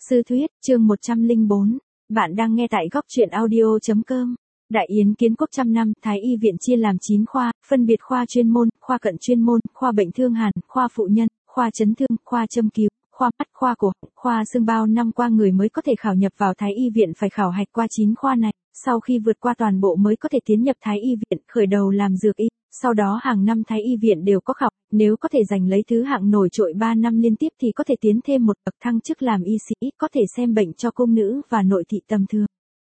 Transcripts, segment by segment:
Sư thuyết, chương 104. Bạn đang nghe tại góc truyện audio.com. Đại Yến kiến quốc trăm năm, Thái y viện chia làm 9 khoa, phân biệt khoa chuyên môn, khoa cận chuyên môn, khoa bệnh thương hàn, khoa phụ nhân, khoa chấn thương, khoa châm cứu, khoa mắt, khoa cổ, khoa xương. Bao năm qua người mới có thể khảo nhập vào Thái y viện phải khảo hạch qua 9 khoa này, sau khi vượt qua toàn bộ mới có thể tiến nhập Thái y viện, khởi đầu làm dược y. Sau đó hàng năm Thái y viện đều có khảo, nếu có thể giành lấy thứ hạng nổi trội 3 năm liên tiếp thì có thể tiến thêm một bậc thăng chức làm y sĩ, có thể xem bệnh cho cung nữ và nội thị tầm thường.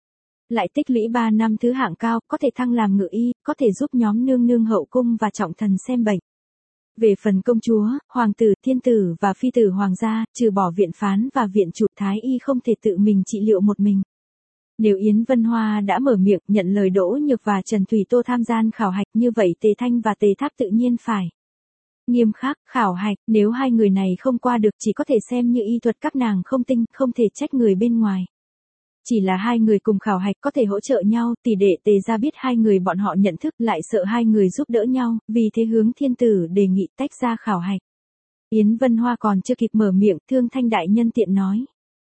Lại tích lũy 3 năm thứ hạng cao, có thể thăng làm ngự y, có thể giúp nhóm nương nương hậu cung và trọng thần xem bệnh. Về phần công chúa, hoàng tử, thiên tử và phi tử hoàng gia, trừ bỏ viện phán và viện chủ, Thái y không thể tự mình trị liệu một mình. Nếu Yến Vân Hoa đã mở miệng nhận lời Đỗ Nhược và Trần Thủy Tô tham gia khảo hạch, như vậy Tề Thanh và Tề Tháp tự nhiên phải nghiêm khắc khảo hạch, nếu hai người này không qua được chỉ có thể xem như y thuật các nàng không tinh, không thể trách người bên ngoài. Chỉ là hai người cùng khảo hạch có thể hỗ trợ nhau, tỷ đệ Tề gia biết hai người bọn họ nhận thức, lại sợ hai người giúp đỡ nhau, vì thế hướng thiên tử đề nghị tách ra khảo hạch. Yến Vân Hoa còn chưa kịp mở miệng, Thương Thanh đại nhân tiện nói: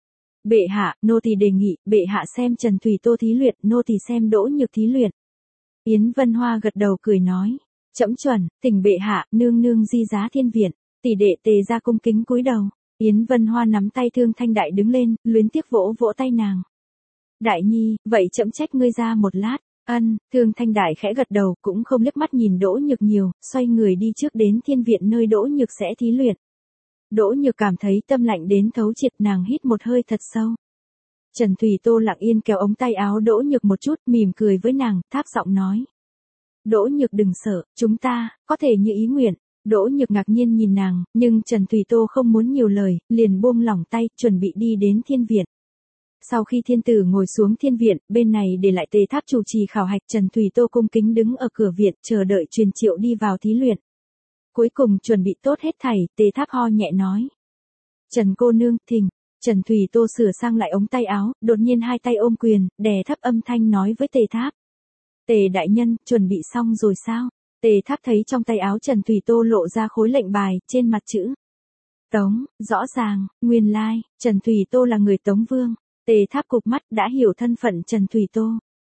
Bệ hạ, nô tỳ đề nghị, bệ hạ xem Trần Thủy Tô thí luyện, nô tỳ xem Đỗ Nhược thí luyện. Yến Vân Hoa gật đầu cười nói: Trẫm chuẩn, thỉnh bệ hạ, nương nương di giá thiên viện. Tỷ đệ Tề gia cung kính cúi đầu. Yến Vân Hoa nắm tay Thương Thanh đại đứng lên, luyến tiếc vỗ vỗ tay nàng. Đại nhi, vậy trẫm trách ngươi ra một lát. Ân, Thương Thanh đại khẽ gật đầu, cũng không liếc mắt nhìn Đỗ Nhược nhiều, xoay người đi trước đến thiên viện nơi Đỗ Nhược sẽ thí luyện. Đỗ Nhược cảm thấy tâm lạnh đến thấu triệt, nàng hít một hơi thật sâu. Trần Thủy Tô lặng yên kéo ống tay áo Đỗ Nhược một chút, mỉm cười với nàng, thấp giọng nói: Đỗ Nhược đừng sợ, chúng ta có thể như ý nguyện. Đỗ Nhược ngạc nhiên nhìn nàng, nhưng Trần Thủy Tô không muốn nhiều lời, liền buông lỏng tay, chuẩn bị đi đến thiên viện. Sau khi thiên tử ngồi xuống thiên viện, bên này để lại Tề Tháp chủ trì khảo hạch, Trần Thủy Tô cung kính đứng ở cửa viện, chờ đợi truyền triệu đi vào thí luyện. Cuối cùng chuẩn bị tốt hết thảy, Tề Tháp ho nhẹ nói: Trần cô nương, thỉnh. Trần Thủy Tô sửa sang lại ống tay áo, đột nhiên hai tay ôm quyền, đè thấp âm thanh nói với Tề Tháp: Tề đại nhân, chuẩn bị xong rồi sao? Tề Tháp thấy trong tay áo Trần Thủy Tô lộ ra khối lệnh bài, trên mặt chữ Tống, rõ ràng, nguyên lai, Trần Thủy Tô là người Tống Vương. Tề Tháp cụp mắt, đã hiểu thân phận Trần Thủy Tô.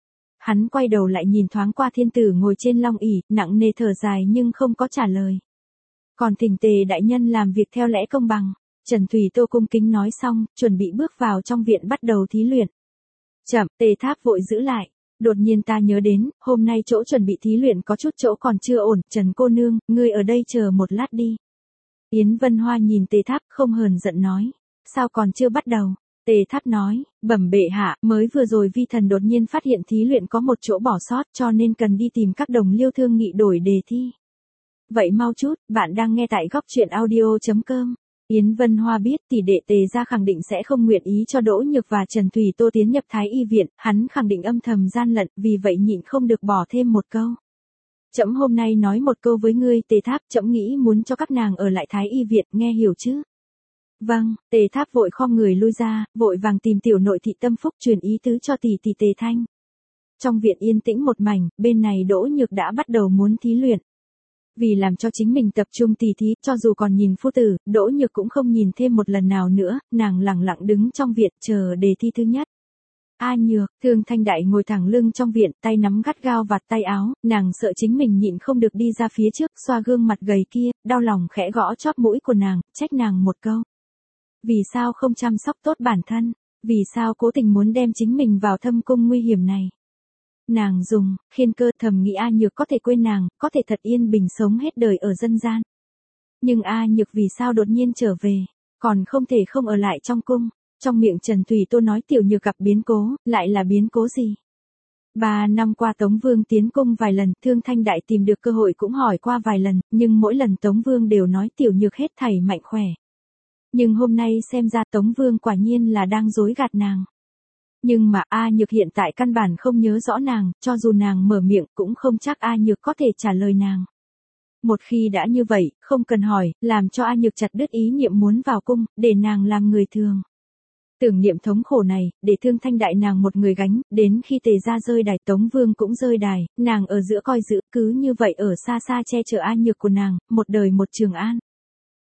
Hắn quay đầu lại nhìn thoáng qua thiên tử ngồi trên long ỷ, nặng nề thở dài nhưng không có trả lời. Còn thỉnh Tề đại nhân làm việc theo lẽ công bằng. Trần Thủy Tô cung kính nói xong, chuẩn bị bước vào trong viện bắt đầu thí luyện. Chậm, Tề Tháp vội giữ lại. Đột nhiên ta nhớ đến, hôm nay chỗ chuẩn bị thí luyện có chút chỗ còn chưa ổn, Trần cô nương, ngươi ở đây chờ một lát đi. Yến Vân Hoa nhìn Tề Tháp không hờn giận nói: Sao còn chưa bắt đầu? Tề Tháp nói: Bẩm bệ hạ, mới vừa rồi vi thần đột nhiên phát hiện thí luyện có một chỗ bỏ sót, cho nên cần đi tìm các đồng liêu thương nghị đổi đề thi. Vậy mau chút, bạn đang nghe tại góc truyện audio.com. Yến Vân Hoa biết tỷ đệ Tề gia khẳng định sẽ không nguyện ý cho Đỗ Nhược và Trần Thủy Tô tiến nhập Thái y viện, hắn khẳng định âm thầm gian lận, vì vậy nhịn không được bỏ thêm một câu. Trẫm hôm nay nói một câu với ngươi, Tề Tháp, trẫm nghĩ muốn cho các nàng ở lại Thái y viện, nghe hiểu chứ? Vâng, Tề Tháp vội khom người lui ra, vội vàng tìm tiểu nội thị Tâm Phúc truyền ý tứ cho tỷ tỷ Tề Thanh. Trong viện yên tĩnh một mảnh, bên này Đỗ Nhược đã bắt đầu muốn thí luyện. Vì làm cho chính mình tập trung tỉ thí, cho dù còn nhìn phu tử, Đỗ Nhược cũng không nhìn thêm một lần nào nữa, nàng lặng lặng đứng trong viện chờ đề thi thứ nhất. A Nhược, Thương Thanh đại ngồi thẳng lưng trong viện, tay nắm gắt gao vạt tay áo, nàng sợ chính mình nhịn không được đi ra phía trước, xoa gương mặt gầy kia, đau lòng khẽ gõ chóp mũi của nàng, trách nàng một câu. Vì sao không chăm sóc tốt bản thân? Vì sao cố tình muốn đem chính mình vào thâm cung nguy hiểm này? Nàng dùng khiên cơ, thầm nghĩ A Nhược có thể quên nàng, có thể thật yên bình sống hết đời ở dân gian. Nhưng A Nhược vì sao đột nhiên trở về, còn không thể không ở lại trong cung. Trong miệng Trần Thủy Tô nói tiểu Nhược gặp biến cố, lại là biến cố gì? 3 năm qua Tống Vương tiến cung vài lần, Thương Thanh đại tìm được cơ hội cũng hỏi qua vài lần, nhưng mỗi lần Tống Vương đều nói tiểu Nhược hết thảy mạnh khỏe. Nhưng hôm nay xem ra Tống Vương quả nhiên là đang dối gạt nàng. Nhưng mà A Nhược hiện tại căn bản không nhớ rõ nàng, cho dù nàng mở miệng cũng không chắc A Nhược có thể trả lời nàng. Một khi đã như vậy, không cần hỏi, làm cho A Nhược chặt đứt ý niệm muốn vào cung, để nàng làm người thường. Tưởng niệm thống khổ này, để Thương Thanh đại nàng một người gánh, đến khi Tề gia rơi đài, Tống Vương cũng rơi đài, nàng ở giữa coi giữ, cứ như vậy ở xa xa che chở A Nhược của nàng, một đời một Trường An.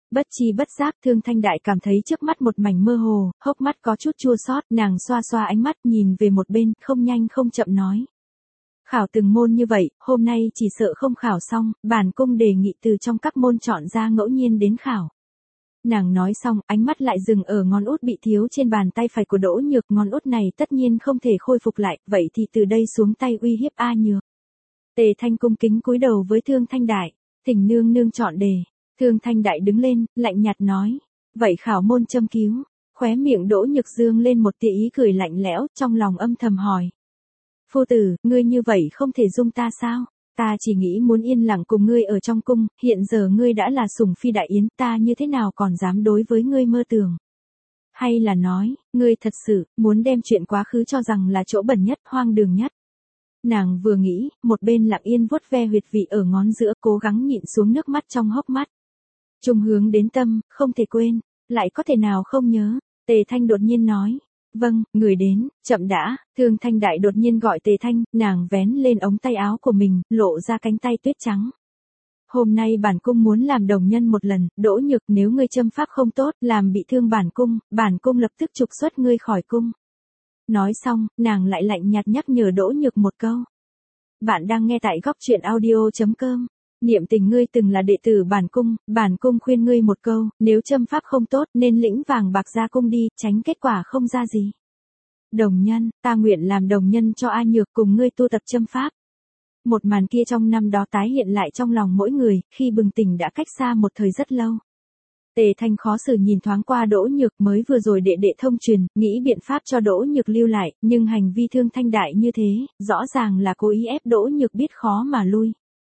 Bất chi bất giác Thương Thanh Đại cảm thấy trước mắt một mảnh mơ hồ, hốc mắt có chút chua xót, nàng xoa xoa ánh mắt nhìn về một bên, không nhanh không chậm nói. Khảo từng môn như vậy, hôm nay chỉ sợ không khảo xong, bản cung đề nghị từ trong các môn chọn ra ngẫu nhiên đến khảo. Nàng nói xong, ánh mắt lại dừng ở ngón út bị thiếu trên bàn tay phải của Đỗ Nhược, ngón út này tất nhiên không thể khôi phục lại, vậy thì từ đây xuống tay uy hiếp A Nhược. Tề Thanh cung kính cúi đầu với Thương Thanh Đại, thỉnh nương nương chọn đề. Thương Thanh Đại đứng lên, lạnh nhạt nói, vậy khảo môn châm cứu. Khóe miệng Đỗ Nhược dương lên một tia ý cười lạnh lẽo, trong lòng âm thầm hỏi. Phu tử, ngươi như vậy không thể dung ta sao? Ta chỉ nghĩ muốn yên lặng cùng ngươi ở trong cung, hiện giờ ngươi đã là sủng phi đại yến, ta như thế nào còn dám đối với ngươi mơ tưởng? Hay là nói, ngươi thật sự, muốn đem chuyện quá khứ cho rằng là chỗ bẩn nhất, hoang đường nhất? Nàng vừa nghĩ, một bên lặng yên vuốt ve huyệt vị ở ngón giữa, cố gắng nhịn xuống nước mắt trong hốc mắt. Trung hướng đến tâm, không thể quên, lại có thể nào không nhớ? Tề Thanh đột nhiên nói. Vâng, người đến, chậm đã. Thương Thanh Đại đột nhiên gọi Tề Thanh, nàng vén lên ống tay áo của mình, lộ ra cánh tay tuyết trắng. Hôm nay bản cung muốn làm đồng nhân một lần, Đỗ Nhược, nếu ngươi châm pháp không tốt, làm bị thương bản cung lập tức trục xuất ngươi khỏi cung. Nói xong, nàng lại lạnh nhạt nhắc nhở Đỗ Nhược một câu. Bạn đang nghe tại góc truyện audio.com. Niệm tình ngươi từng là đệ tử bản cung khuyên ngươi một câu, nếu châm pháp không tốt nên lĩnh vàng bạc ra cung đi, tránh kết quả không ra gì. Đồng nhân, ta nguyện làm đồng nhân cho A Nhược cùng ngươi tu tập châm pháp. Một màn kia trong năm đó tái hiện lại trong lòng mỗi người, khi bừng tỉnh đã cách xa một thời rất lâu. Tề Thanh khó xử nhìn thoáng qua Đỗ Nhược, mới vừa rồi đệ đệ thông truyền, nghĩ biện pháp cho Đỗ Nhược lưu lại, nhưng hành vi Thương Thanh Đại như thế, rõ ràng là cố ý ép Đỗ Nhược biết khó mà lui.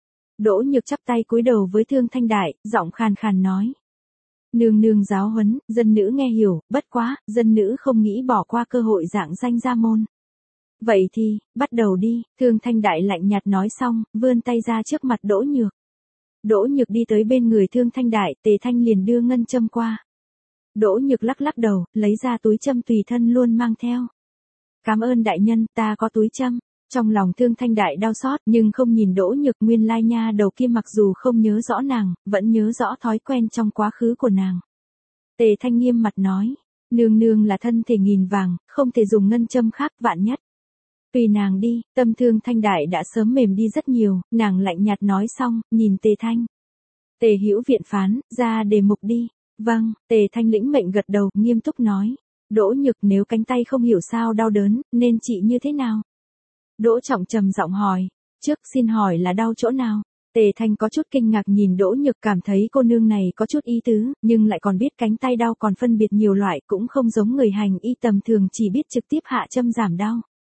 Đỗ Nhược chắp tay cúi đầu với Thương Thanh Đại, giọng khàn khàn nói. Nương nương giáo huấn, dân nữ nghe hiểu, bất quá, dân nữ không nghĩ bỏ qua cơ hội dạng danh gia môn. Vậy thì, bắt đầu đi, Thương Thanh Đại lạnh nhạt nói xong, vươn tay ra trước mặt Đỗ Nhược. Đỗ Nhược đi tới bên người Thương Thanh Đại, Tề Thanh liền đưa ngân châm qua. Đỗ Nhược lắc lắc đầu, lấy ra túi châm tùy thân luôn mang theo. Cảm ơn đại nhân, ta có túi châm. Trong lòng Thương Thanh Đại đau xót, nhưng không nhìn Đỗ Nhược, nguyên lai nha đầu kia mặc dù không nhớ rõ nàng, vẫn nhớ rõ thói quen trong quá khứ của nàng. Tề Thanh nghiêm mặt nói, nương nương là thân thể nghìn vàng, không thể dùng ngân châm khác, vạn nhất. Tùy nàng đi, tâm Thương Thanh Đại đã sớm mềm đi rất nhiều, nàng lạnh nhạt nói xong, nhìn Tề Thanh. Tề Hữu viện phán, ra đề mục đi. Vâng, Tề Thanh lĩnh mệnh gật đầu, nghiêm túc nói. Đỗ Nhược, nếu cánh tay không hiểu sao đau đớn, nên trị như thế nào? Đỗ Trọng trầm giọng hỏi, trước xin hỏi là đau chỗ nào? Tề Thanh có chút kinh ngạc nhìn Đỗ Nhược, cảm thấy cô nương này có chút ý tứ, nhưng lại còn biết cánh tay đau còn phân biệt nhiều loại, cũng không giống người hành y tầm thường chỉ biết trực tiếp hạ châm giảm đau.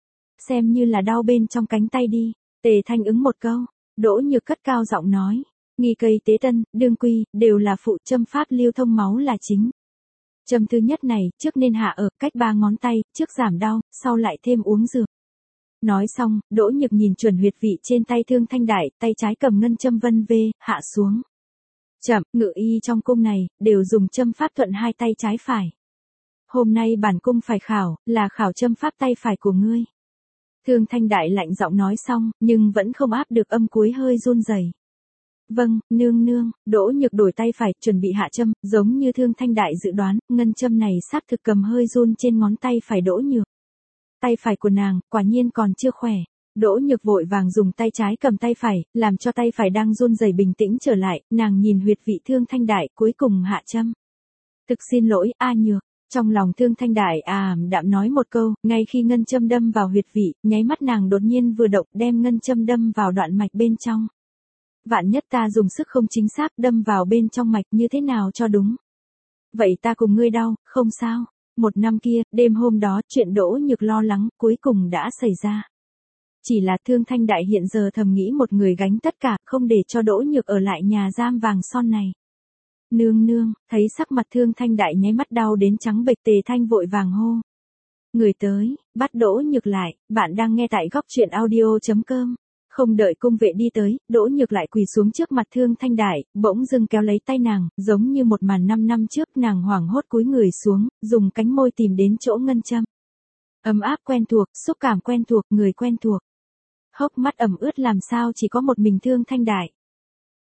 Xem như là đau bên trong cánh tay đi. Tề Thanh ứng một câu. Đỗ Nhược cất cao giọng nói, nghi cây tế tân, đương quy, đều là phụ, châm pháp lưu thông máu là chính. Châm thứ nhất này, trước nên hạ ở cách 3 ngón tay, trước giảm đau, sau lại thêm uống dược. Nói xong, Đỗ Nhược nhìn chuẩn huyệt vị trên tay Thương Thanh Đại, tay trái cầm ngân châm vân vê, hạ xuống. Chậm, ngự y trong cung này, đều dùng châm pháp thuận hai tay trái phải. Hôm nay bản cung phải khảo, là khảo châm pháp tay phải của ngươi. Thương Thanh Đại lạnh giọng nói xong, nhưng vẫn không áp được âm cuối hơi run rẩy. Vâng, nương nương. Đỗ Nhược đổi tay phải, chuẩn bị hạ châm, giống như Thương Thanh Đại dự đoán, ngân châm này xác thực cầm hơi run trên ngón tay phải Đỗ Nhược. Tay phải của nàng, quả nhiên còn chưa khỏe. Đỗ Nhược vội vàng dùng tay trái cầm tay phải, làm cho tay phải đang run rẩy bình tĩnh trở lại, nàng nhìn huyệt vị Thương Thanh Đại, cuối cùng hạ châm. Thực xin lỗi, A Nhược. Trong lòng Thương Thanh Đại đạm nói một câu, ngay khi ngân châm đâm vào huyệt vị, nháy mắt nàng đột nhiên vừa động, đem ngân châm đâm vào đoạn mạch bên trong. Vạn nhất ta dùng sức không chính xác đâm vào bên trong mạch, như thế nào cho đúng? Vậy ta cùng ngươi đau, không sao. Một năm kia, đêm hôm đó, chuyện Đỗ Nhược lo lắng, cuối cùng đã xảy ra. Chỉ là Thương Thanh Đại hiện giờ thầm nghĩ một người gánh tất cả, không để cho Đỗ Nhược ở lại nhà giam vàng son này. Nương nương, thấy sắc mặt Thương Thanh Đại nháy mắt đau đến trắng bệch, Tề Thanh vội vàng hô. Người tới, bắt Đỗ Nhược lại, bạn đang nghe tại góc truyện audio.com. Không đợi cung vệ đi tới, Đỗ Nhược lại quỳ xuống trước mặt Thương Thanh Đại, bỗng dưng kéo lấy tay nàng, giống như một màn 5 năm trước, nàng hoảng hốt cúi người xuống, dùng cánh môi tìm đến chỗ ngân châm. Ấm áp quen thuộc, xúc cảm quen thuộc, người quen thuộc. Hốc mắt ẩm ướt làm sao chỉ có một mình Thương Thanh Đại.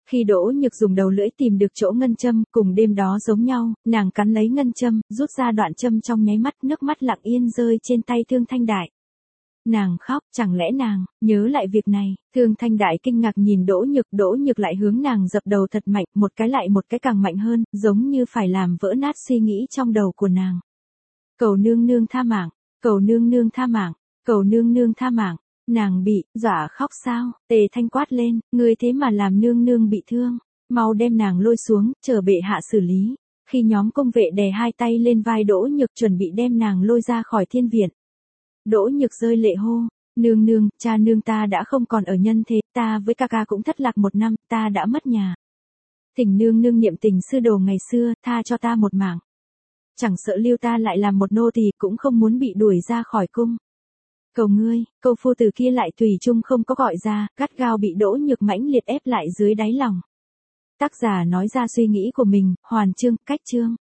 Khi Đỗ Nhược dùng đầu lưỡi tìm được chỗ ngân châm, cùng đêm đó giống nhau, nàng cắn lấy ngân châm, rút ra đoạn châm trong nháy mắt, nước mắt lặng yên rơi trên tay Thương Thanh Đại. Nàng khóc, chẳng lẽ nàng nhớ lại việc này? Thương Thanh Đại kinh ngạc nhìn Đỗ Nhược lại hướng nàng dập đầu thật mạnh, một cái lại một cái càng mạnh hơn, giống như phải làm vỡ nát suy nghĩ trong đầu của nàng. Cầu nương nương tha mạng, cầu nương nương tha mạng, cầu nương nương tha mạng. Nàng bị dọa khóc sao? Tề Thanh quát lên, ngươi thế mà làm nương nương bị thương, mau đem nàng lôi xuống, chờ bệ hạ xử lý. Khi nhóm công vệ đè hai tay lên vai Đỗ Nhược chuẩn bị đem nàng lôi ra khỏi thiên viện. Đỗ Nhược rơi lệ hô, nương nương, cha nương ta đã không còn ở nhân thế, ta với ca ca cũng thất lạc 1 năm, ta đã mất nhà. Thỉnh nương nương niệm tình sư đồ ngày xưa, tha cho ta một mạng. Chẳng sợ lưu ta lại làm một nô tỳ, cũng không muốn bị đuổi ra khỏi cung. Cầu ngươi, câu phu từ kia lại tùy chung không có gọi ra, gắt gao bị Đỗ Nhược mãnh liệt ép lại dưới đáy lòng. Tác giả nói ra suy nghĩ của mình, hoàn chương, cách chương.